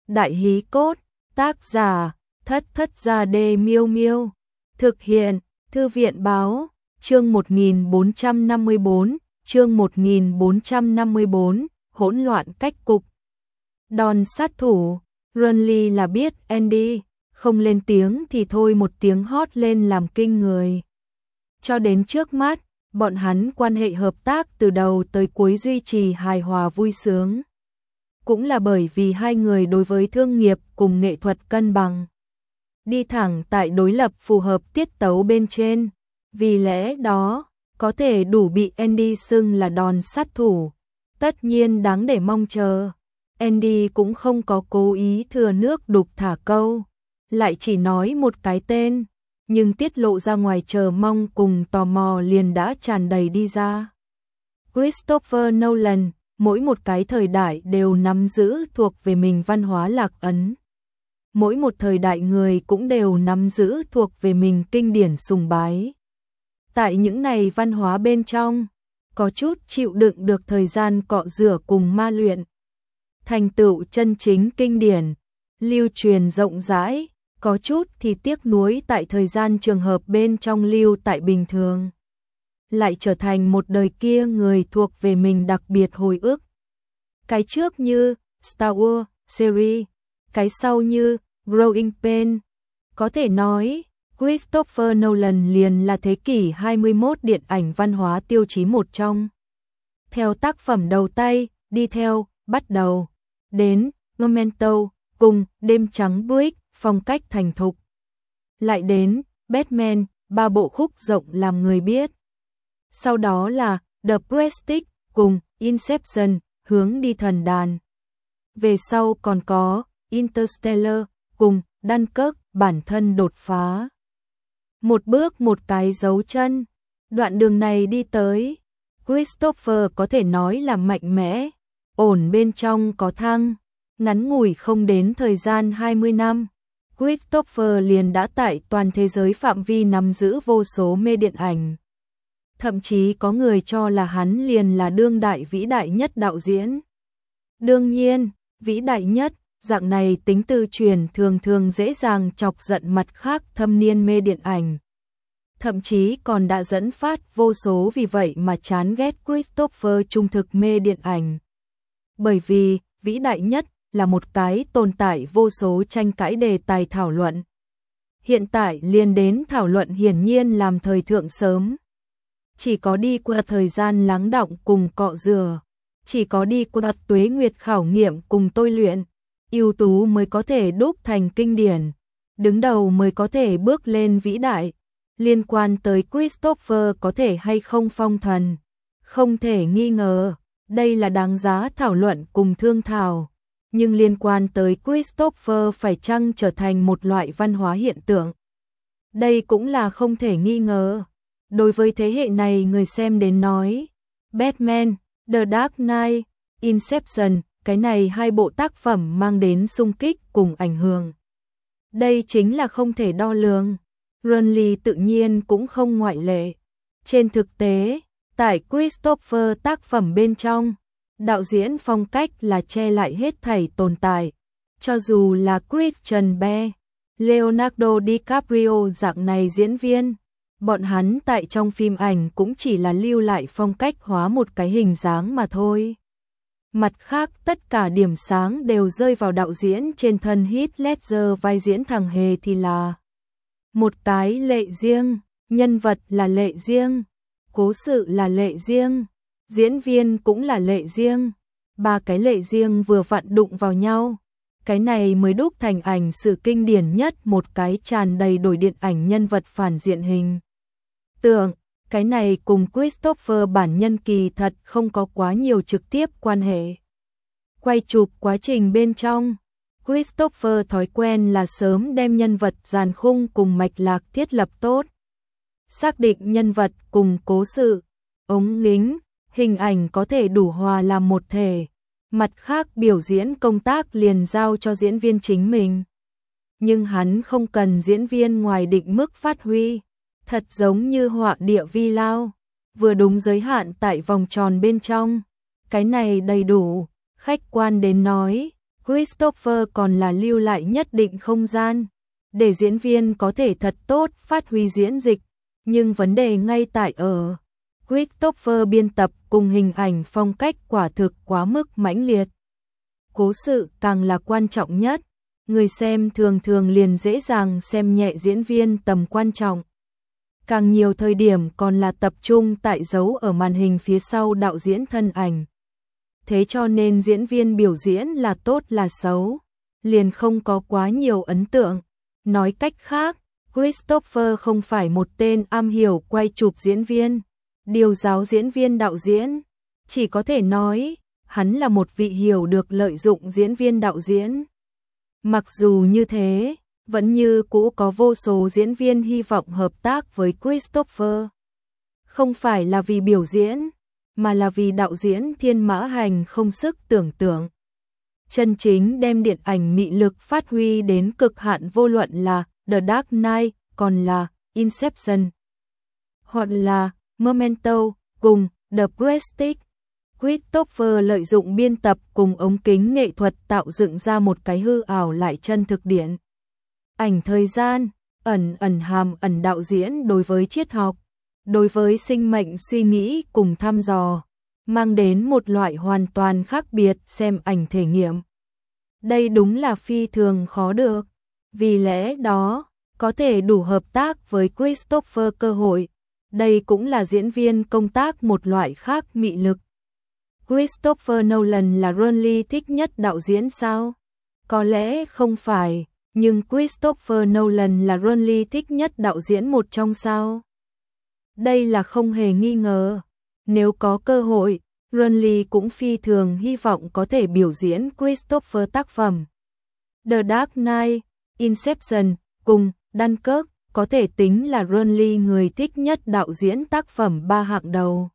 Đại hí cốt, tác giả, Thất Thất Gia Đê Miêu Miêu. Thực hiện, Thư viện báo, chương 1454, chương 1454, hỗn loạn cách cục. Đòn sát thủ, Renly là biết Andy, không lên tiếng thì thôi một tiếng hót lên làm kinh người. Cho đến trước mắt, bọn hắn quan hệ hợp tác từ đầu tới cuối duy trì hài hòa vui sướng. Cũng là bởi vì hai người đối với thương nghiệp cùng nghệ thuật cân bằng. Đi thẳng tại đối lập phù hợp tiết tấu bên trên. Vì lẽ đó, có thể đủ bị Andy xưng là đòn sát thủ. Tất nhiên đáng để mong chờ. Andy cũng không có cố ý thừa nước đục thả câu. Lại chỉ nói một cái tên. Nhưng tiết lộ ra ngoài chờ mong cùng tò mò liền đã tràn đầy đi ra. Christopher Nolan, mỗi một cái thời đại đều nắm giữ thuộc về mình văn hóa lạc ấn. Mỗi một thời đại người cũng đều nắm giữ thuộc về mình kinh điển sùng bái. Tại những này văn hóa bên trong, có chút chịu đựng được thời gian cọ rửa cùng ma luyện. Thành tựu chân chính kinh điển, lưu truyền rộng rãi, có chút thì tiếc nuối tại thời gian trường hợp bên trong lưu tại bình thường. Lại trở thành một đời kia người thuộc về mình đặc biệt hồi ức. Cái trước như Star Wars series, cái sau như Growing Pains. Có thể nói, Christopher Nolan liền là thế kỷ 21 điện ảnh văn hóa tiêu chí một trong. Theo tác phẩm đầu tay, đi theo, bắt đầu, đến Memento, cùng Đêm Trắng Brick, phong cách thành thục. Lại đến Batman, 3 bộ khúc rộng làm người biết. Sau đó là The Prestige, cùng Inception, hướng đi thần đàn. Về sau còn có Interstellar, cùng Dunkirk, bản thân đột phá. Một bước một cái dấu chân, đoạn đường này đi tới, Christopher có thể nói là mạnh mẽ, ổn bên trong có thăng, ngắn ngủi không đến thời gian 20 năm. Christopher liền đã tại toàn thế giới phạm vi nắm giữ vô số mê điện ảnh. Thậm chí có người cho là hắn liền là đương đại vĩ đại nhất đạo diễn. Đương nhiên, vĩ đại nhất, dạng này tính từ truyền thường thường dễ dàng chọc giận mặt khác thâm niên mê điện ảnh. Thậm chí còn đã dẫn phát vô số vì vậy mà chán ghét Christopher trung thực mê điện ảnh. Bởi vì, vĩ đại nhất là một cái tồn tại vô số tranh cãi đề tài thảo luận. Hiện tại liền đến thảo luận hiển nhiên làm thời thượng sớm. Chỉ có đi qua thời gian lắng đọng cùng cọ rửa, chỉ có đi qua tuế nguyệt khảo nghiệm cùng tôi luyện, ưu tú mới có thể đúc thành kinh điển, đứng đầu mới có thể bước lên vĩ đại. Liên quan tới Christopher có thể hay không phong thần, không thể nghi ngờ, đây là đáng giá thảo luận cùng thương thảo. Nhưng liên quan tới Christopher phải chăng trở thành một loại văn hóa hiện tượng, đây cũng là không thể nghi ngờ. Đối với thế hệ này người xem đến nói, Batman, The Dark Knight, Inception, cái này hai bộ tác phẩm mang đến xung kích cùng ảnh hưởng. Đây chính là không thể đo lường. Renly tự nhiên cũng không ngoại lệ. Trên thực tế, tại Christopher tác phẩm bên trong, đạo diễn phong cách là che lại hết thảy tồn tại. Cho dù là Christian Bale, Leonardo DiCaprio dạng này diễn viên, bọn hắn tại trong phim ảnh cũng chỉ là lưu lại phong cách hóa một cái hình dáng mà thôi. Mặt khác tất cả điểm sáng đều rơi vào đạo diễn trên thân. Heath Ledger vai diễn thằng hề thì là một cái lệ riêng, nhân vật là lệ riêng, cố sự là lệ riêng, diễn viên cũng là lệ riêng. Ba cái lệ riêng vừa vặn đụng vào nhau. Cái này mới đúc thành ảnh sự kinh điển nhất, một cái tràn đầy đổi điện ảnh nhân vật phản diện hình tượng. Cái này cùng Christopher bản nhân kỳ thật không có quá nhiều trực tiếp quan hệ. Quay chụp quá trình bên trong, Christopher thói quen là sớm đem nhân vật dàn khung cùng mạch lạc thiết lập tốt. Xác định nhân vật cùng cố sự, ống kính, hình ảnh có thể đủ hòa làm một thể. Mặt khác biểu diễn công tác liền giao cho diễn viên chính mình. Nhưng hắn không cần diễn viên ngoài định mức phát huy. Thật giống như họa địa vi lao, vừa đúng giới hạn tại vòng tròn bên trong. Cái này đầy đủ, khách quan đến nói, Christopher còn là lưu lại nhất định không gian để diễn viên có thể thật tốt phát huy diễn dịch, nhưng vấn đề ngay tại ở Christopher biên tập cùng hình ảnh phong cách quả thực quá mức mãnh liệt. Cố sự càng là quan trọng nhất, người xem thường thường liền dễ dàng xem nhẹ diễn viên tầm quan trọng. Càng nhiều thời điểm còn là tập trung tại dấu ở màn hình phía sau đạo diễn thân ảnh. Thế cho nên diễn viên biểu diễn là tốt là xấu, liền không có quá nhiều ấn tượng. Nói cách khác, Christopher không phải một tên am hiểu quay chụp diễn viên, điều giáo diễn viên đạo diễn, chỉ có thể nói, hắn là một vị hiểu được lợi dụng diễn viên đạo diễn. Mặc dù như thế, vẫn như cũ có vô số diễn viên hy vọng hợp tác với Christopher. Không phải là vì biểu diễn, mà là vì đạo diễn Thiên Mã Hành không sức tưởng tượng. Chân chính đem điện ảnh mị lực phát huy đến cực hạn, vô luận là The Dark Knight, còn là Inception, hoặc là Memento, cùng The Prestige. Christopher lợi dụng biên tập cùng ống kính nghệ thuật tạo dựng ra một cái hư ảo lại chân thực điện ảnh thời gian, ẩn hàm ẩn đạo diễn đối với triết học, đối với sinh mệnh suy nghĩ cùng thăm dò, mang đến một loại hoàn toàn khác biệt xem ảnh thể nghiệm. Đây đúng là phi thường khó được, vì lẽ đó, có thể đủ hợp tác với Christopher cơ hội, đây cũng là diễn viên công tác một loại khác mị lực. Christopher Nolan là Ronly thích nhất đạo diễn sao? Có lẽ không phải, nhưng Christopher Nolan là Ronly thích nhất đạo diễn một trong sao? Đây là không hề nghi ngờ. Nếu có cơ hội, Ronly cũng phi thường hy vọng có thể biểu diễn Christopher tác phẩm. The Dark Knight, Inception, cùng Dunkirk có thể tính là Ronly người thích nhất đạo diễn tác phẩm ba hạng đầu.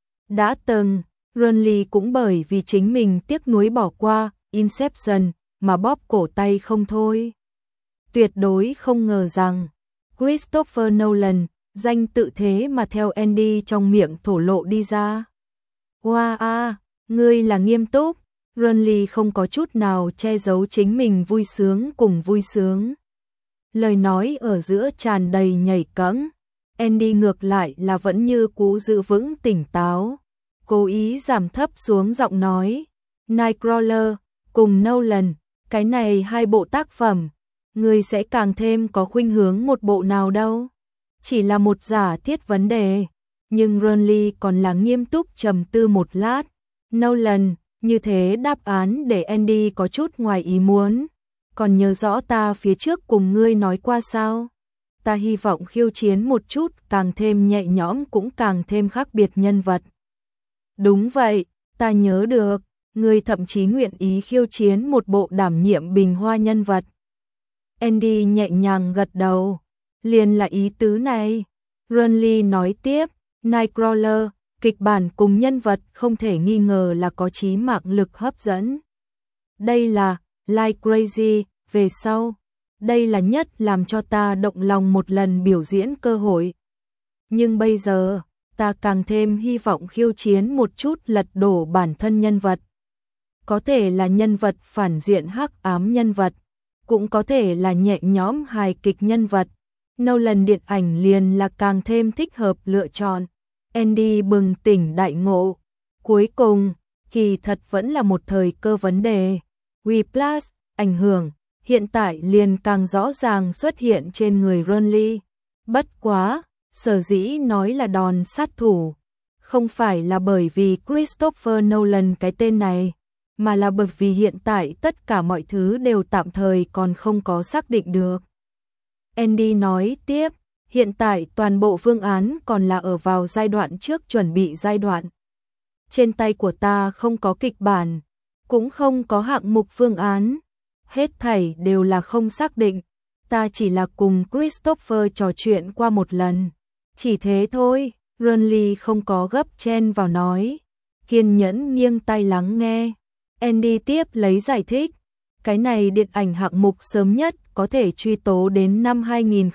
Đã từng, Ronly cũng bởi vì chính mình tiếc nuối bỏ qua Inception mà bóp cổ tay không thôi. Tuyệt đối không ngờ rằng Christopher Nolan, danh tự thế mà theo Andy trong miệng thổ lộ đi ra. Wow, ngươi là nghiêm túc. Ronly không có chút nào che giấu chính mình vui sướng cùng vui sướng. Lời nói ở giữa tràn đầy nhảy cẫng. Andy ngược lại là vẫn như cũ giữ vững tỉnh táo, cố ý giảm thấp xuống giọng nói. Nightcrawler cùng Nolan, cái này hai bộ tác phẩm, người sẽ càng thêm có khuynh hướng một bộ nào đâu. Chỉ là một giả thiết vấn đề, nhưng Ronly còn là nghiêm túc trầm tư một lát. Nolan, như thế đáp án để Andy có chút ngoài ý muốn. Còn nhớ rõ ta phía trước cùng ngươi nói qua sao? Ta hy vọng khiêu chiến một chút, càng thêm nhẹ nhõm cũng càng thêm khác biệt nhân vật. Đúng vậy, ta nhớ được, ngươi thậm chí nguyện ý khiêu chiến một bộ đảm nhiệm bình hoa nhân vật. Andy nhẹ nhàng gật đầu, liền là ý tứ này. Ronly nói tiếp, Nightcrawler, kịch bản cùng nhân vật không thể nghi ngờ là có chí mạng lực hấp dẫn. Đây là Like Crazy, về sau, đây là nhất làm cho ta động lòng một lần biểu diễn cơ hội. Nhưng bây giờ, ta càng thêm hy vọng khiêu chiến một chút lật đổ bản thân nhân vật. Có thể là nhân vật phản diện hắc ám nhân vật, cũng có thể là nhẹ nhõm hài kịch nhân vật. Nolan điện ảnh liền là càng thêm thích hợp lựa chọn. Andy bừng tỉnh đại ngộ. Cuối cùng, kỳ thật vẫn là một thời cơ vấn đề. Whiplash, ảnh hưởng, hiện tại liền càng rõ ràng xuất hiện trên người Ronly. Bất quá, sở dĩ nói là đòn sát thủ, không phải là bởi vì Christopher Nolan cái tên này, mà là bởi vì hiện tại tất cả mọi thứ đều tạm thời còn không có xác định được. Andy nói tiếp, hiện tại toàn bộ phương án còn là ở vào giai đoạn trước chuẩn bị giai đoạn. Trên tay của ta không có kịch bản, cũng không có hạng mục phương án, hết thảy đều là không xác định, ta chỉ là cùng Christopher trò chuyện qua một lần. Chỉ thế thôi, Ronly không có gấp chen vào nói, kiên nhẫn nghiêng tai lắng nghe. Andy tiếp lấy giải thích, cái này điện ảnh hạng mục sớm nhất có thể truy tố đến năm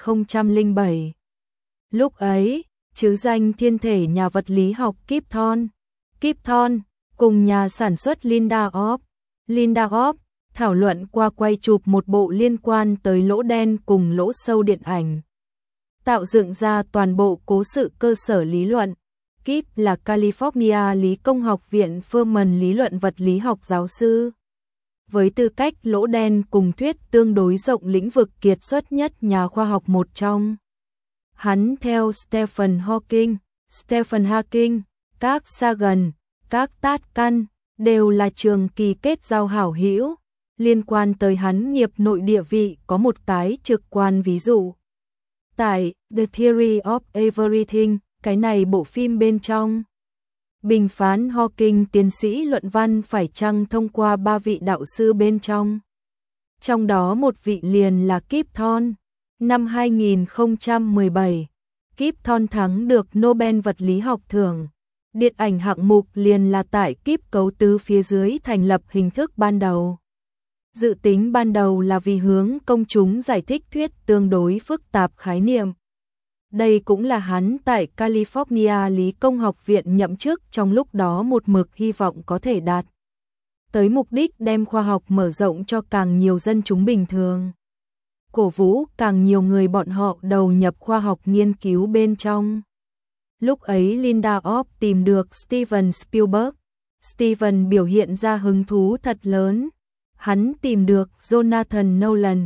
2007. Lúc ấy, chứ danh thiên thể nhà vật lý học Kip Thorne cùng nhà sản xuất Linda Hoff thảo luận qua quay chụp một bộ liên quan tới lỗ đen cùng lỗ sâu điện ảnh. Tạo dựng ra toàn bộ cố sự cơ sở lý luận. Kip là California Lý Công học viện Furman lý luận vật lý học giáo sư. Với tư cách lỗ đen cùng thuyết tương đối rộng lĩnh vực kiệt xuất nhất nhà khoa học một trong. Hắn theo Stephen Hawking, các Sagan, các Tatkan đều là trường kỳ kết giao hảo hữu. Liên quan tới hắn nghiệp nội địa vị có một cái trực quan ví dụ. Tại The Theory of Everything, cái này bộ phim bên trong. Bình phán Hawking tiến sĩ luận văn phải chăng thông qua 3 vị đạo sư bên trong. Trong đó một vị liền là Kip Thorne. Năm 2017, Kip Thorne thắng được Nobel vật lý học thưởng. Điện ảnh hạng mục liền là tại Kip cấu tứ phía dưới thành lập hình thức ban đầu. Dự tính ban đầu là vì hướng công chúng giải thích thuyết tương đối phức tạp khái niệm. Đây cũng là hắn tại California Lý Công học viện nhậm chức trong lúc đó một mực hy vọng có thể đạt tới mục đích đem khoa học mở rộng cho càng nhiều dân chúng bình thường. Cổ vũ càng nhiều người bọn họ đầu nhập khoa học nghiên cứu bên trong. Lúc ấy Linda Opp tìm được Steven Spielberg. Steven biểu hiện ra hứng thú thật lớn. Hắn tìm được Jonathan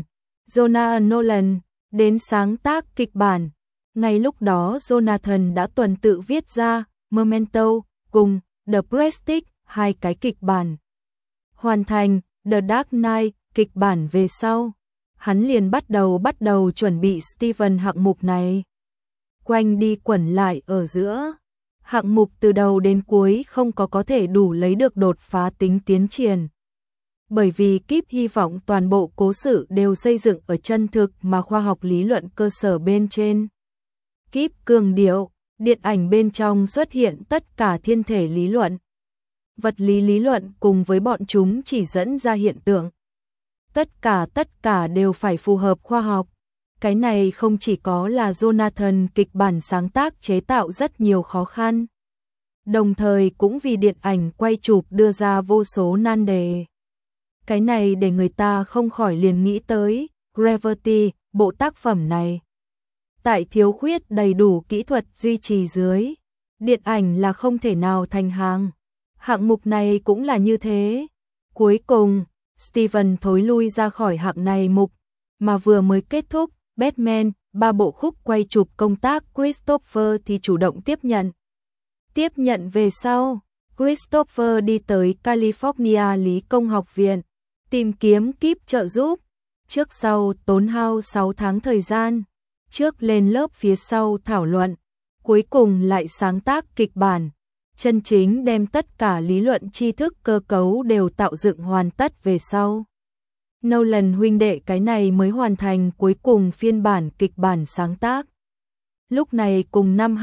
Nolan đến sáng tác kịch bản. Ngay lúc đó Jonathan đã tuần tự viết ra Memento cùng The Prestige, 2 cái kịch bản. Hoàn thành The Dark Knight, kịch bản về sau. Hắn liền bắt đầu chuẩn bị Steven hạng mục này. Quanh đi quẩn lại ở giữa. Hạng mục từ đầu đến cuối không có thể đủ lấy được đột phá tính tiến triển. Bởi vì Kip hy vọng toàn bộ cố sự đều xây dựng ở chân thực mà khoa học lý luận cơ sở bên trên. Kip cường điệu, điện ảnh bên trong xuất hiện tất cả thiên thể lý luận. Vật lý lý luận cùng với bọn chúng chỉ dẫn ra hiện tượng. Tất cả đều phải phù hợp khoa học. Cái này không chỉ có là Jonathan kịch bản sáng tác chế tạo rất nhiều khó khăn. Đồng thời cũng vì điện ảnh quay chụp đưa ra vô số nan đề. Cái này để người ta không khỏi liền nghĩ tới Gravity, bộ tác phẩm này. Tại thiếu khuyết đầy đủ kỹ thuật duy trì dưới, điện ảnh là không thể nào thành hàng. Hạng mục này cũng là như thế. Cuối cùng, Steven thối lui ra khỏi hạng này mục, mà vừa mới kết thúc, Batman, 3 bộ khúc quay chụp công tác Christopher thì chủ động tiếp nhận. Tiếp nhận về sau, Christopher đi tới California Lý Công học viện, tìm kiếm Kip trợ giúp. Trước sau tốn hao 6 tháng thời gian, trước lên lớp phía sau thảo luận, cuối cùng lại sáng tác kịch bản. Chân chính đem tất cả lý luận tri thức cơ cấu đều tạo dựng hoàn tất về sau. Nolan huynh đệ cái này mới hoàn thành cuối cùng phiên bản kịch bản sáng tác. Lúc này cùng năm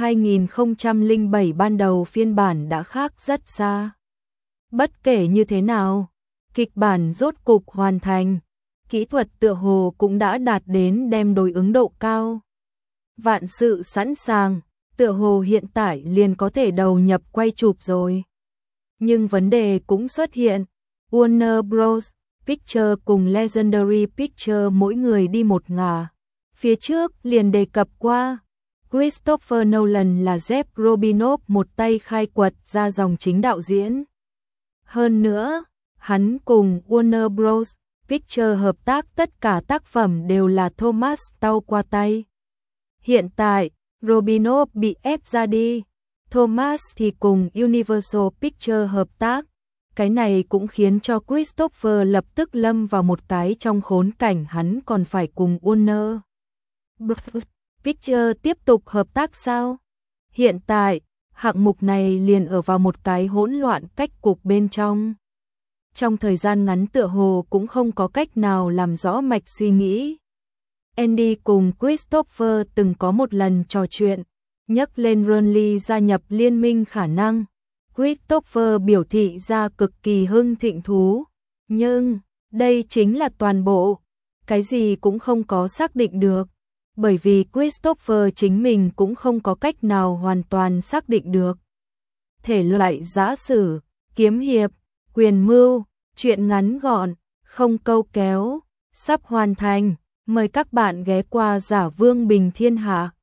2007 ban đầu phiên bản đã khác rất xa. Bất kể như thế nào, kịch bản rốt cục hoàn thành, kỹ thuật tựa hồ cũng đã đạt đến đem đối ứng độ cao. Vạn sự sẵn sàng, tựa hồ hiện tại liền có thể đầu nhập quay chụp rồi. Nhưng vấn đề cũng xuất hiện, Warner Bros. Pictures cùng Legendary Pictures mỗi người đi một ngả. Phía trước liền đề cập qua, Christopher Nolan là Jeff Robinov một tay khai quật ra dòng chính đạo diễn. Hơn nữa, hắn cùng Warner Bros. Pictures hợp tác tất cả tác phẩm đều là Thomas Tau qua tay. Hiện tại, Robinov bị ép ra đi, Thomas thì cùng Universal Pictures hợp tác. Cái này cũng khiến cho Christopher lập tức lâm vào một cái trong khốn cảnh hắn còn phải cùng Warner Bros. Pictures tiếp tục hợp tác sao? Hiện tại, hạng mục này liền ở vào một cái hỗn loạn cách cục bên trong. Trong thời gian ngắn tựa hồ cũng không có cách nào làm rõ mạch suy nghĩ. Andy cùng Christopher từng có một lần trò chuyện, nhắc lên Ronly gia nhập liên minh khả năng. Christopher biểu thị ra cực kỳ hưng thịnh thú, nhưng đây chính là toàn bộ, cái gì cũng không có xác định được, bởi vì Christopher chính mình cũng không có cách nào hoàn toàn xác định được. Thể loại giả sử, kiếm hiệp, quyền mưu, truyện ngắn gọn, không câu kéo, sắp hoàn thành. Mời các bạn ghé qua Giả Vương Bình Thiên Hạ.